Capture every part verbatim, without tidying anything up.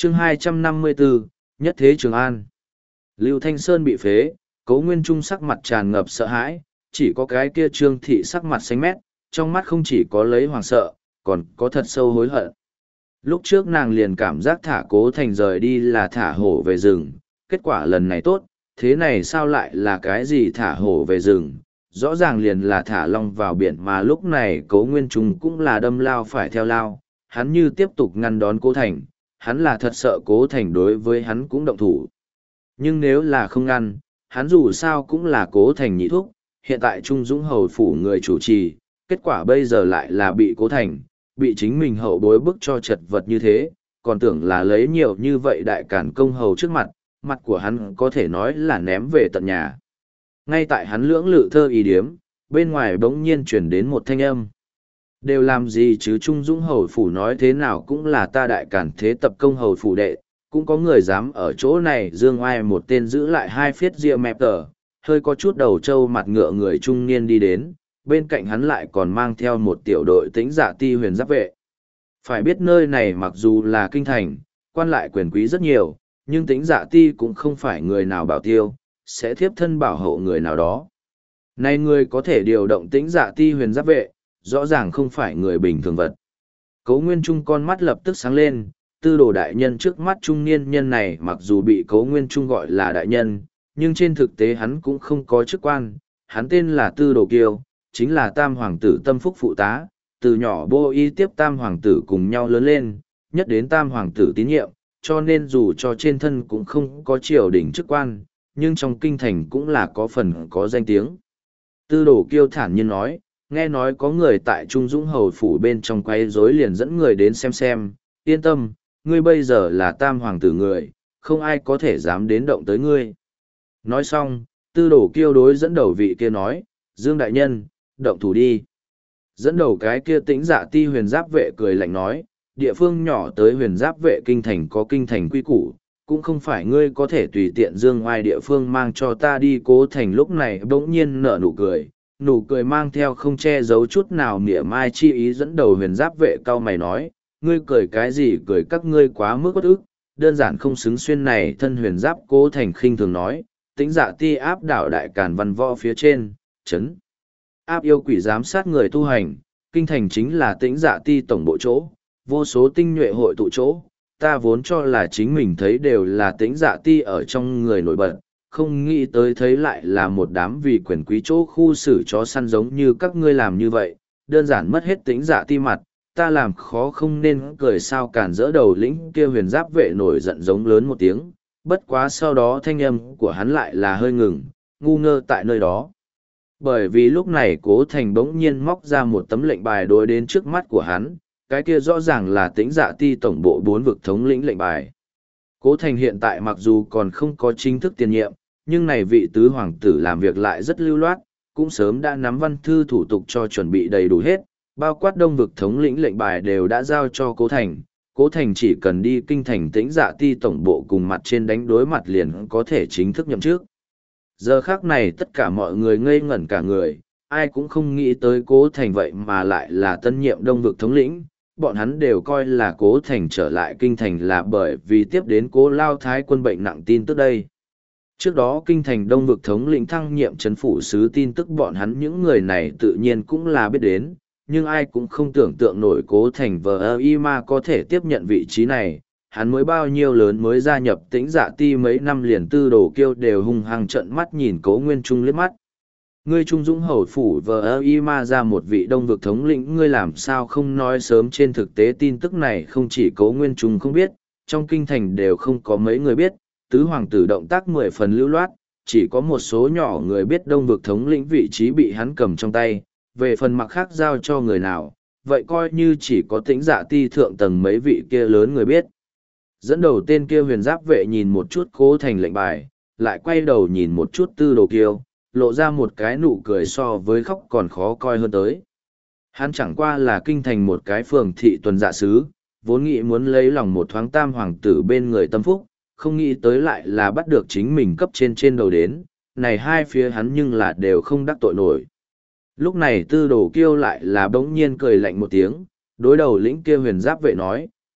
chương hai trăm năm mươi bốn, Nhất Thế Trường An. Lưu Thanh Sơn bị phế, Cố Nguyên Trung sắc mặt tràn ngập sợ hãi, chỉ có cái kia Trương Thị sắc mặt xanh mét, trong mắt không chỉ có lấy hoàng sợ, còn có thật sâu hối hận. Lúc trước nàng liền cảm giác thả Cố Thành rời đi là thả hổ về rừng, kết quả lần này tốt, thế này sao lại là cái gì thả hổ về rừng, rõ ràng liền là thả long vào biển mà lúc này Cố Nguyên Trung cũng là đâm lao phải theo lao, hắn như tiếp tục ngăn đón Cố Thành, hắn là thật sợ Cố Thành đối với hắn cũng động thủ. Nhưng nếu là không ngăn, hắn dù sao cũng là Cố Thành nhị thúc, hiện tại Trung Dũng Hầu phủ người chủ trì, kết quả bây giờ lại là bị Cố Thành, bị chính mình hậu bối bức cho chật vật như thế, còn tưởng là lấy nhiều như vậy đại cản công hầu trước mặt, mặt của hắn có thể nói là ném về tận nhà. Ngay tại hắn lưỡng lự thơ ý điếm, bên ngoài bỗng nhiên chuyển đến một thanh âm. Đều làm gì chứ Trung Dũng Hầu phủ nói thế nào cũng là ta đại cản thế tập công hầu phủ đệ, cũng có người dám ở chỗ này dương oai một tên giữ lại hai phiết ria mẹp tờ, hơi có chút đầu trâu mặt ngựa người trung niên đi đến, bên cạnh hắn lại còn mang theo một tiểu đội tĩnh dạ ti huyền giáp vệ. Phải biết nơi này mặc dù là kinh thành, quan lại quyền quý rất nhiều, nhưng tĩnh dạ ti cũng không phải người nào bảo tiêu, sẽ thiếp thân bảo hộ người nào đó. Này người có thể điều động tĩnh dạ ti huyền giáp vệ, rõ ràng không phải người bình thường vật. Cố Nguyên Trung con mắt lập tức sáng lên, tư đồ đại nhân trước mắt trung niên nhân này mặc dù bị Cố Nguyên Trung gọi là đại nhân, nhưng trên thực tế hắn cũng không có chức quan, hắn tên là Tư Đồ Kiêu, chính là tam hoàng tử tâm phúc phụ tá, từ nhỏ bô y tiếp tam hoàng tử cùng nhau lớn lên, nhất đến tam hoàng tử tín nhiệm, cho nên dù cho trên thân cũng không có triều đình chức quan, nhưng trong kinh thành cũng là có phần có danh tiếng. Tư Đồ Kiêu thản nhiên nói, nghe nói có người tại Trung Dũng Hầu phủ bên trong quay rối liền dẫn người đến xem xem, yên tâm, ngươi bây giờ là tam hoàng tử người, không ai có thể dám đến động tới ngươi. Nói xong, Tư Đồ Kiêu đối dẫn đầu vị kia nói, Dương Đại Nhân, động thủ đi. Dẫn đầu cái kia tĩnh dạ ti huyền giáp vệ cười lạnh nói, địa phương nhỏ tới huyền giáp vệ kinh thành có kinh thành quy củ, cũng không phải ngươi có thể tùy tiện dương oai địa phương mang cho ta đi. Cố Thành lúc này bỗng nhiên nở nụ cười, nụ cười mang theo không che giấu chút nào mỉa mai chi ý. Dẫn đầu huyền giáp vệ cao mày nói, ngươi cười cái gì cười, các ngươi quá mức bất ức, đơn giản không xứng xuyên này thân huyền giáp. Cố Thành khinh thường nói, tĩnh dạ ti áp đảo đại càn văn võ phía trên, chấn áp yêu quỷ giám sát người tu hành, kinh thành chính là tĩnh dạ ti tổng bộ chỗ, vô số tinh nhuệ hội tụ chỗ, ta vốn cho là chính mình thấy đều là tĩnh dạ ti ở trong người nổi bật, không nghĩ tới thấy lại là một đám vì quyền quý chỗ khu xử chó săn giống như các ngươi làm như vậy, đơn giản mất hết tĩnh dạ ti mặt, ta làm khó không nên cười sao. Cản dỡ đầu lĩnh kia huyền giáp vệ nổi giận giống lớn một tiếng, bất quá sau đó thanh âm của hắn lại là hơi ngừng, ngu ngơ tại nơi đó. Bởi vì lúc này Cố Thành bỗng nhiên móc ra một tấm lệnh bài đối đến trước mắt của hắn, cái kia rõ ràng là tĩnh dạ ti tổng bộ bốn vực thống lĩnh lệnh bài. Cố Thành hiện tại mặc dù còn không có chính thức tiền nhiệm, nhưng này vị tứ hoàng tử làm việc lại rất lưu loát, cũng sớm đã nắm văn thư thủ tục cho chuẩn bị đầy đủ hết, bao quát đông vực thống lĩnh lệnh bài đều đã giao cho Cố Thành. Cố Thành chỉ cần đi kinh thành tĩnh dạ ti tổng bộ cùng mặt trên đánh đối mặt liền có thể chính thức nhậm chức. Giờ khác này tất cả mọi người ngây ngẩn cả người, ai cũng không nghĩ tới Cố Thành vậy mà lại là tân nhiệm đông vực thống lĩnh. Bọn hắn đều coi là Cố Thành trở lại kinh thành là bởi vì tiếp đến Cố Lao Thái quân bệnh nặng tin tức đây. Trước đó kinh thành đông vực thống lĩnh thăng nhiệm trấn phủ sứ tin tức bọn hắn những người này tự nhiên cũng là biết đến, nhưng ai cũng không tưởng tượng nổi Cố Thành vờ y ma có thể tiếp nhận vị trí này. Hắn mới bao nhiêu lớn mới gia nhập tĩnh dạ ti mấy năm liền. Tư Đồ Kiêu đều hung hăng trợn mắt nhìn Cố Nguyên Trung liếc mắt. Ngươi Trung Dũng Hầu phủ vờ y ma ra một vị đông vực thống lĩnh, ngươi làm sao không nói sớm. Trên thực tế tin tức này không chỉ Cố Nguyên Trung không biết, trong kinh thành đều không có mấy người biết. Tứ hoàng tử động tác mười phần lưu loát, chỉ có một số nhỏ người biết đông vực thống lĩnh vị trí bị hắn cầm trong tay, về phần mặc khác giao cho người nào, vậy coi như chỉ có tĩnh dạ ti thượng tầng mấy vị kia lớn người biết. Dẫn đầu tên kia huyền giáp vệ nhìn một chút Cố Thành lệnh bài, lại quay đầu nhìn một chút Tư Đồ Kiêu, lộ ra một cái nụ cười so với khóc còn khó coi hơn tới. Hắn chẳng qua là kinh thành một cái phường thị tuần dạ sứ, vốn nghĩ muốn lấy lòng một thoáng tam hoàng tử bên người tâm phúc, không nghĩ tới lại là bắt được chính mình cấp trên trên đầu đến, này hai phía hắn nhưng là đều không đắc tội nổi. Lúc này Tư Đồ Kiêu lại là bỗng nhiên cười lạnh một tiếng, đối đầu lĩnh kia huyền giáp vệ nói,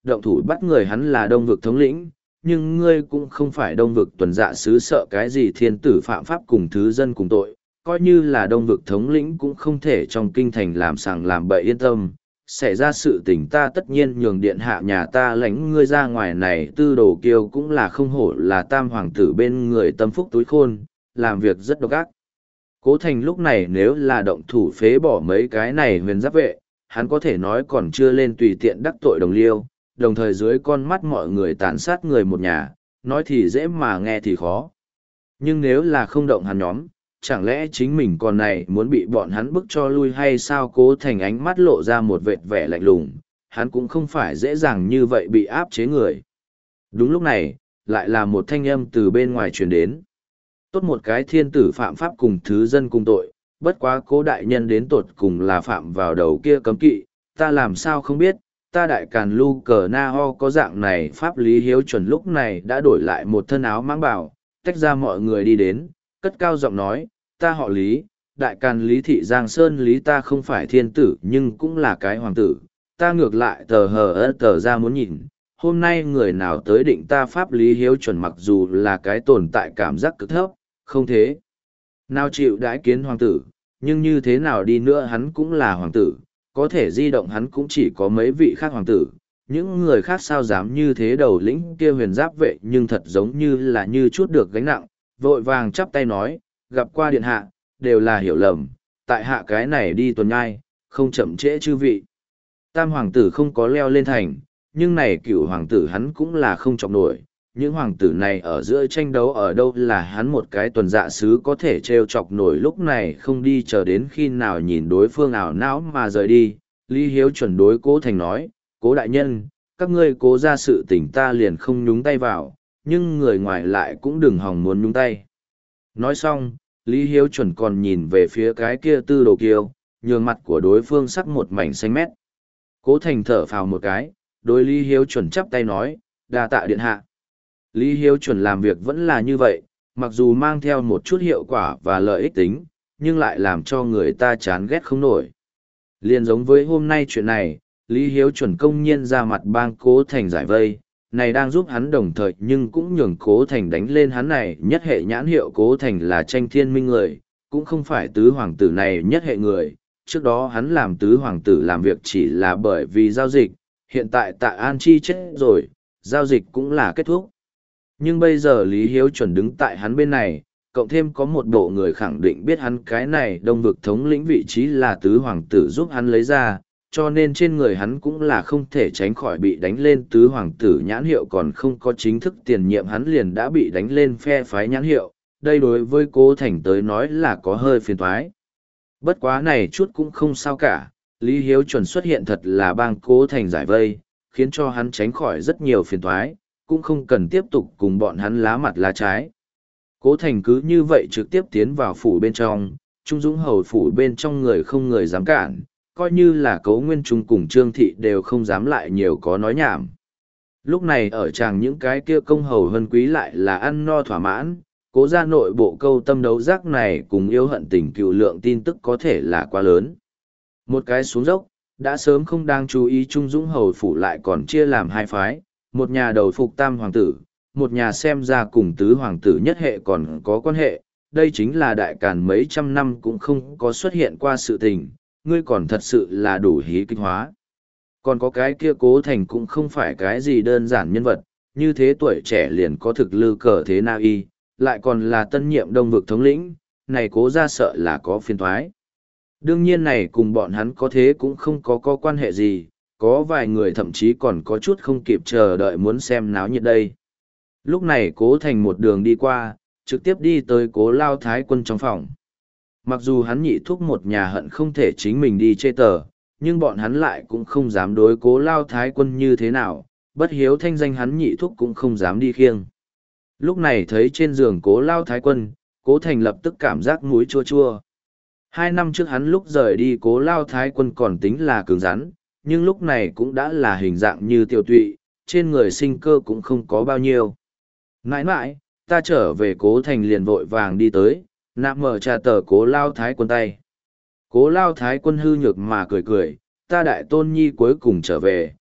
động thủ bắt người hắn là đông vực thống lĩnh, nhưng ngươi cũng không phải đông vực tuần dạ sứ, sợ cái gì thiên tử phạm pháp cùng thứ dân cùng tội, coi như là đông vực thống lĩnh cũng không thể trong kinh thành làm sàng làm bậy, yên tâm. Xảy ra sự tình ta tất nhiên nhường điện hạ nhà ta lãnh ngươi ra ngoài này. Tư Đồ Kiêu cũng là không hổ là tam hoàng tử bên người tâm phúc túi khôn, làm việc rất độc ác. Cố Thành lúc này nếu là động thủ phế bỏ mấy cái này huyền giáp vệ, hắn có thể nói còn chưa lên tùy tiện đắc tội đồng liêu, đồng thời dưới con mắt mọi người tàn sát người một nhà, nói thì dễ mà nghe thì khó. Nhưng nếu là không động hắn nhóm, chẳng lẽ chính mình còn này muốn bị bọn hắn bức cho lui hay sao? Cố Thành ánh mắt lộ ra một vệt vẻ lạnh lùng, hắn cũng không phải dễ dàng như vậy bị áp chế người. Đúng lúc này, lại là một thanh âm từ bên ngoài truyền đến. Tốt một cái thiên tử phạm pháp cùng thứ dân cùng tội, bất quá Cố đại nhân đến tột cùng là phạm vào đầu kia cấm kỵ, ta làm sao không biết, ta đại càn lu cờ na ho có dạng này. Pháp Lý Hiếu chuẩn lúc này đã đổi lại một thân áo mang bảo, tách ra mọi người đi đến, cất cao giọng nói, ta họ Lý, đại càn Lý thị Giang Sơn Lý, ta không phải thiên tử nhưng cũng là cái hoàng tử, ta ngược lại tờ hờ ơ tờ ra muốn nhìn, hôm nay người nào tới định ta Pháp Lý Hiếu chuẩn, mặc dù là cái tồn tại cảm giác cực thấp, không thế nào chịu đãi kiến hoàng tử, nhưng như thế nào đi nữa hắn cũng là hoàng tử, có thể di động hắn cũng chỉ có mấy vị khác hoàng tử, những người khác sao dám như thế. Đầu lĩnh kia huyền giáp vệ nhưng thật giống như là như chút được gánh nặng, vội vàng chắp tay nói, gặp qua điện hạ, đều là hiểu lầm, tại hạ cái này đi tuần nhai, không chậm trễ chư vị. Tam hoàng tử không có leo lên thành, nhưng này cửu hoàng tử hắn cũng là không chọc nổi, những hoàng tử này ở giữa tranh đấu ở đâu là hắn một cái tuần dạ sứ có thể trêu chọc nổi. Lúc này không đi chờ đến khi nào nhìn đối phương ảo não mà rời đi, Lý Hiếu chuẩn đối Cố Thành nói, Cố đại nhân, các ngươi cố ra sự tình ta liền không nhúng tay vào, nhưng người ngoài lại cũng đừng hòng muốn nhúng tay. Nói xong, Lý Hiếu chuẩn còn nhìn về phía cái kia Tư Đồ Kiêu, nhường mặt của đối phương sắc một mảnh xanh mét. Cố Thành thở phào một cái, đối Lý Hiếu chuẩn chắp tay nói, đa tạ điện hạ. Lý Hiếu chuẩn làm việc vẫn là như vậy, mặc dù mang theo một chút hiệu quả và lợi ích tính, nhưng lại làm cho người ta chán ghét không nổi. Liên giống với hôm nay chuyện này, Lý Hiếu chuẩn công nhiên ra mặt bang Cố Thành giải vây, này đang giúp hắn đồng thời nhưng cũng nhường Cố Thành đánh lên hắn này nhất hệ nhãn hiệu. Cố Thành là tranh thiên minh người, cũng không phải tứ hoàng tử này nhất hệ người. Trước đó hắn làm tứ hoàng tử làm việc chỉ là bởi vì giao dịch, hiện tại Tạ An Chi chết rồi, giao dịch cũng là kết thúc. Nhưng bây giờ Lý Hiếu chuẩn đứng tại hắn bên này, cộng thêm có một bộ người khẳng định biết hắn cái này đông vực thống lĩnh vị trí là tứ hoàng tử giúp hắn lấy ra, cho nên trên người hắn cũng là không thể tránh khỏi bị đánh lên tứ hoàng tử nhãn hiệu, còn không có chính thức tiền nhiệm hắn liền đã bị đánh lên phe phái nhãn hiệu. Đây đối với Cố Thành tới nói là có hơi phiền toái. Bất quá này chút cũng không sao cả, Lý Hiếu chuẩn xuất hiện thật là bang Cố Thành giải vây, khiến cho hắn tránh khỏi rất nhiều phiền toái, cũng không cần tiếp tục cùng bọn hắn lá mặt lá trái. Cố Thành cứ như vậy trực tiếp tiến vào phủ bên trong, Trung Dũng hầu phủ bên trong người không người dám cản, coi như là Cố Nguyên Trung cùng Trương Thị đều không dám lại nhiều có nói nhảm. Lúc này ở tràng những cái kia công hầu hân quý lại là ăn no thỏa mãn, Cố ra nội bộ câu tâm đấu giác này cùng yêu hận tình cựu lượng tin tức có thể là quá lớn. Một cái xuống dốc, đã sớm không đang chú ý Trung Dũng hầu phủ lại còn chia làm hai phái, một nhà đầu phục tam hoàng tử, một nhà xem ra cùng tứ hoàng tử nhất hệ còn có quan hệ, đây chính là đại càn mấy trăm năm cũng không có xuất hiện qua sự tình, ngươi còn thật sự là đủ hí kích hóa. Còn có cái kia Cố Thành cũng không phải cái gì đơn giản nhân vật, như thế tuổi trẻ liền có thực lư cờ thế na y, lại còn là tân nhiệm đông vực thống lĩnh, này Cố ra sợ là có phiền thoái. Đương nhiên này cùng bọn hắn có thế cũng không có có quan hệ gì, có vài người thậm chí còn có chút không kịp chờ đợi muốn xem náo nhiệt đây. Lúc này Cố Thành một đường đi qua, trực tiếp đi tới Cố Lao Thái Quân trong phòng. Mặc dù hắn nhị thúc một nhà hận không thể chính mình đi chê tờ, nhưng bọn hắn lại cũng không dám đối Cố Lao Thái Quân như thế nào, bất hiếu thanh danh hắn nhị thúc cũng không dám đi khiêng. Lúc này thấy trên giường Cố Lao Thái Quân, Cố Thành lập tức cảm giác mũi chua chua. Hai năm trước hắn lúc rời đi Cố Lao Thái Quân còn tính là cứng rắn, nhưng lúc này cũng đã là hình dạng như tiêu tụy, trên người sinh cơ cũng không có bao nhiêu. Nãi nãi, ta trở về. Cố Thành liền vội vàng đi tới, nạp mở trà tờ Cố Lao Thái Quân tay. Cố Lao Thái Quân hư nhược mà cười cười, ta đại tôn nhi cuối cùng trở về,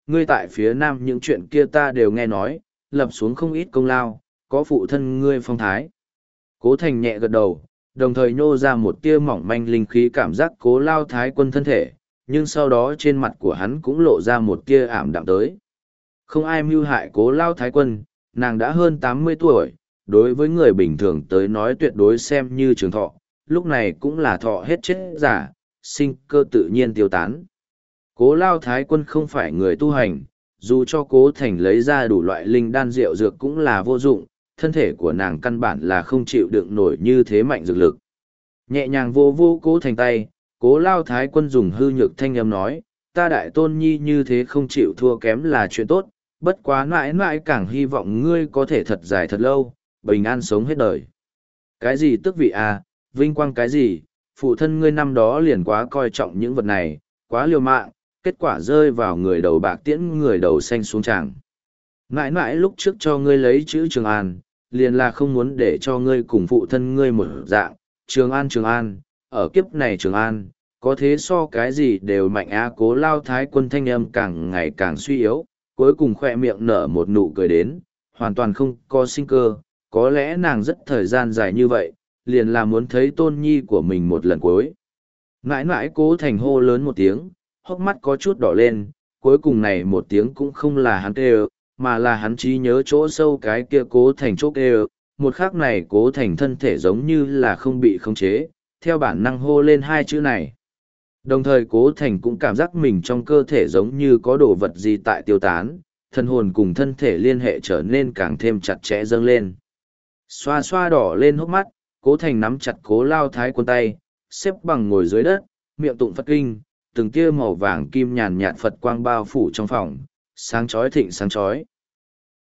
ngươi tại phía nam những chuyện kia ta đều nghe nói, lập xuống không ít công lao, có phụ thân ngươi phong thái. Cố Thành nhẹ gật đầu, đồng thời nhô ra một tia mỏng manh linh khí cảm giác Cố Lao Thái Quân thân thể, nhưng sau đó trên mặt của hắn cũng lộ ra một tia ảm đạm tới. Không ai mưu hại Cố Lao Thái Quân, nàng đã hơn tám mươi tuổi, đối với người bình thường tới nói tuyệt đối xem như trường thọ, lúc này cũng là thọ hết chết giả, sinh cơ tự nhiên tiêu tán. Cố Lao Thái Quân không phải người tu hành, dù cho Cố Thành lấy ra đủ loại linh đan rượu dược cũng là vô dụng, thân thể của nàng căn bản là không chịu đựng nổi như thế mạnh dược lực. Nhẹ nhàng vô vô Cố Thành tay, Cố Lao Thái Quân dùng hư nhược thanh âm nói, ta đại tôn nhi như thế không chịu thua kém là chuyện tốt, bất quá mãi mãi càng hy vọng ngươi có thể thật dài thật lâu, bình an sống hết đời. Cái gì tước vị à, vinh quang cái gì, phụ thân ngươi năm đó liền quá coi trọng những vật này, quá liều mạng, kết quả rơi vào người đầu bạc tiễn người đầu xanh xuống tràng. Mãi mãi lúc trước cho ngươi lấy chữ Trường An, liền là không muốn để cho ngươi cùng phụ thân ngươi một dạng, Trường An Trường An, ở kiếp này Trường An, có thế so cái gì đều mạnh á. Cố Lao Thái Quân thanh âm càng ngày càng suy yếu, cuối cùng khoe miệng nở một nụ cười đến, hoàn toàn không có sinh cơ, có lẽ nàng rất thời gian dài như vậy, liền là muốn thấy tôn nhi của mình một lần cuối. Mãi mãi Cố Thành hô lớn một tiếng, hốc mắt có chút đỏ lên, cuối cùng này một tiếng cũng không là hắn kêu, mà là hắn trí nhớ chỗ sâu cái kia Cố Thành chỗ kêu. Một khắc này Cố Thành thân thể giống như là không bị khống chế, theo bản năng hô lên hai chữ này. Đồng thời Cố Thành cũng cảm giác mình trong cơ thể giống như có đồ vật gì tại tiêu tán, thân hồn cùng thân thể liên hệ trở nên càng thêm chặt chẽ dâng lên. Xoa xoa đỏ lên hốc mắt, Cố Thành nắm chặt Cố Lao Thái Quân tay, xếp bằng ngồi dưới đất, miệng tụng Phật kinh, từng tia màu vàng kim nhàn nhạt Phật quang bao phủ trong phòng, sáng chói thịnh sáng chói.